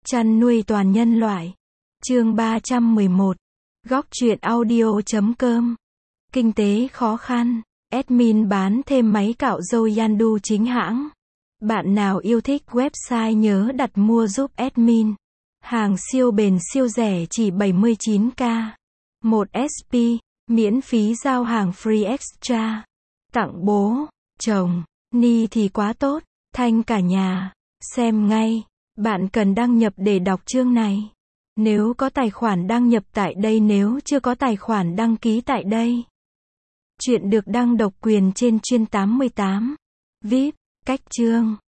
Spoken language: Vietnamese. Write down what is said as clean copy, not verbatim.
Chăn nuôi toàn nhân loại. Chương 311. Góc truyện audio.com. Kinh tế khó khăn. Admin bán thêm máy cạo râu Yandu chính hãng. Bạn nào yêu thích website nhớ đặt mua giúp admin. Hàng siêu bền siêu rẻ chỉ 79k. 1 SP, miễn phí giao hàng free extra. Tặng bố, chồng, Ni thì quá tốt, thanh cả nhà. Xem ngay. Bạn cần đăng nhập để đọc chương này. Nếu có tài khoản đăng nhập tại đây, nếu chưa có tài khoản đăng ký tại đây. Chuyện được đăng độc quyền trên chuyên 88. VIP, cách chương.